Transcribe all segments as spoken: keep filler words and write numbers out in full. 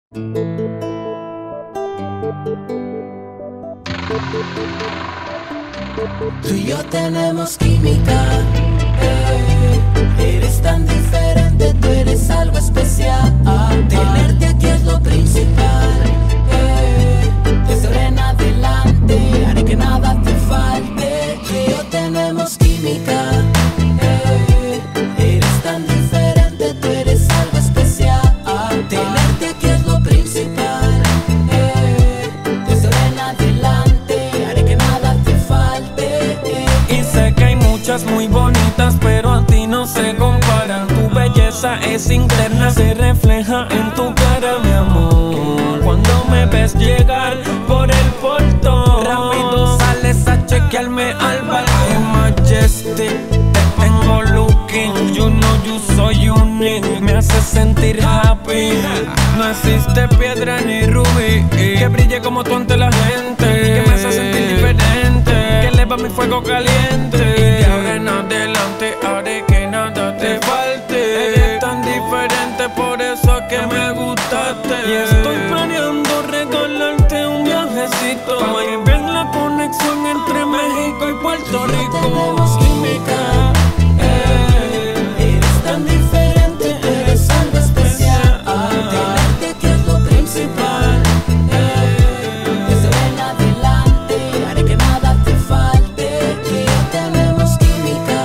Tú y yo tenemos química, eh. Eres tan diferente, tú eres algo especial. Tenerte aquí es lo principal, eh. Desde ahora en adelante haré que nada te falte. Tú y yo tenemos química, eh. Eres tan diferente, tú eres algo especial. Tenerte aquí es lo principal, eh. Desde ahora en adelante haré que nada te falte, eh. Y sé que hay muchas muy bonitas, pero a ti no se comparan. Tu belleza es interna, se refleja en tu cara, mi amor. Cuando me ves llegar por el portón, rápido sales a chequearme al balcón. Majestic, te tengo looking, you know you so unique. Me hace sentir happy, no existe piedra ni rubí que brille como tú ante la gente, que me hace sentir diferente, que eleva mi fuego caliente. Y de ahora en adelante haré que nada te falte. Eres tan diferente, por eso que me gustaste. Y estoy planeando regalarte un viajecito para que vean la conexión entre México y Puerto Rico. Tenemos química, eh. Eres tan diferente, eres algo especial. Tenerte aquí es lo principal, eh. Desde ahora en adelante haré que nada te falte. Tú y yo tenemos química,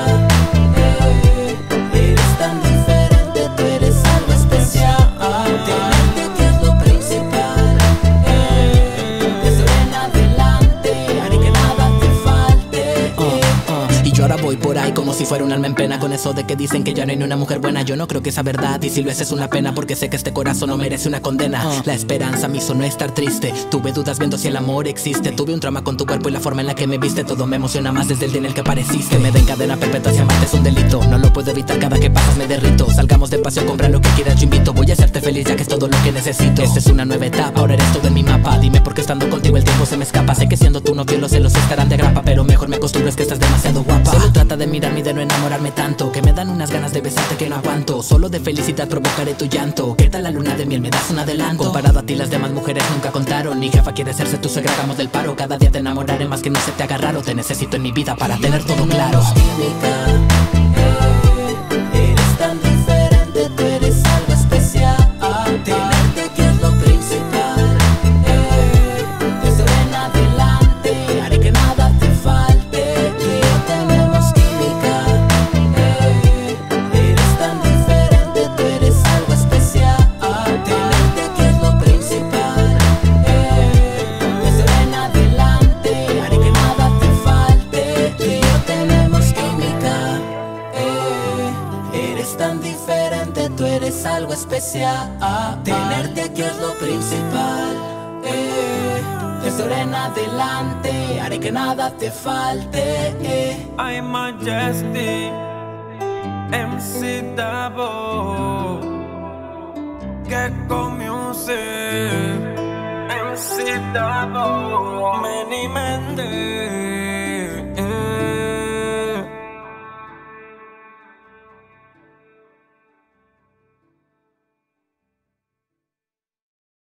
eh. Eres tan diferente, tú eres algo especial. Tenerte aquí es lo principal, eh. Desde ahora en adelante haré que nada te falte, eh. Y yo ahora voy por ahí como si fuera un alma en pena, con eso de que dicen que ya no hay ni una mujer buena. Yo no creo que sea verdad, y si lo es es una pena, porque sé que este corazón no merece una condena. La esperanza me hizo no estar triste, tuve dudas viendo si el amor existe. Tuve un trauma con tu cuerpo y la forma en la que me viste. Todo me emociona más desde el día en el que apareciste. Me den cadena perpetua si amarte es un delito, no lo puedo evitar, cada que pasas me derrito. Salgamos de paseo, compra lo que quieras, yo invito. Voy a hacerte feliz ya que es todo lo que necesito. Esta es una nueva etapa, ahora eres todo en mi mapa. Dime por qué estando contigo el tiempo se me escapa. Sé que siendo tu novio los celos estarán de grapa, pero mejor me acostumbro, es que estás demasiado guapa. Solo trata de mirarme y de no enamorarme tanto, que me dan unas ganas de besarte que no aguanto. Solo de felicidad provocaré tu llanto. ¿Qué tal la luna de miel? Me das un adelanto. Comparado a ti las demás mujeres nunca contaron. Mi jefa quiere hacerse tu suegra, hagamos del paro. Cada día te enamoraré más, que no se te haga raro. Te necesito en mi vida para tener todo claro. Química, eh. Eres tan diferente, tú eres algo especial. Tenerte aquí es lo principal, eh. Desde ahora en adelante haré que nada te falte. Tú y yo tenemos química, eh. Eres tan diferente, tú eres algo especial. Tenerte aquí es lo principal, eh. Desde ahora en adelante haré que nada te falte. Tú y yo tenemos química, eh. Eres tan diferente, tú eres algo especial. Tenerte aquí es lo principal, eh. Desde ahora en adelante haré que nada te falte, eh. I'm Majestic, M C Davo, Gecko Music, M C Davo, Manny Méndez.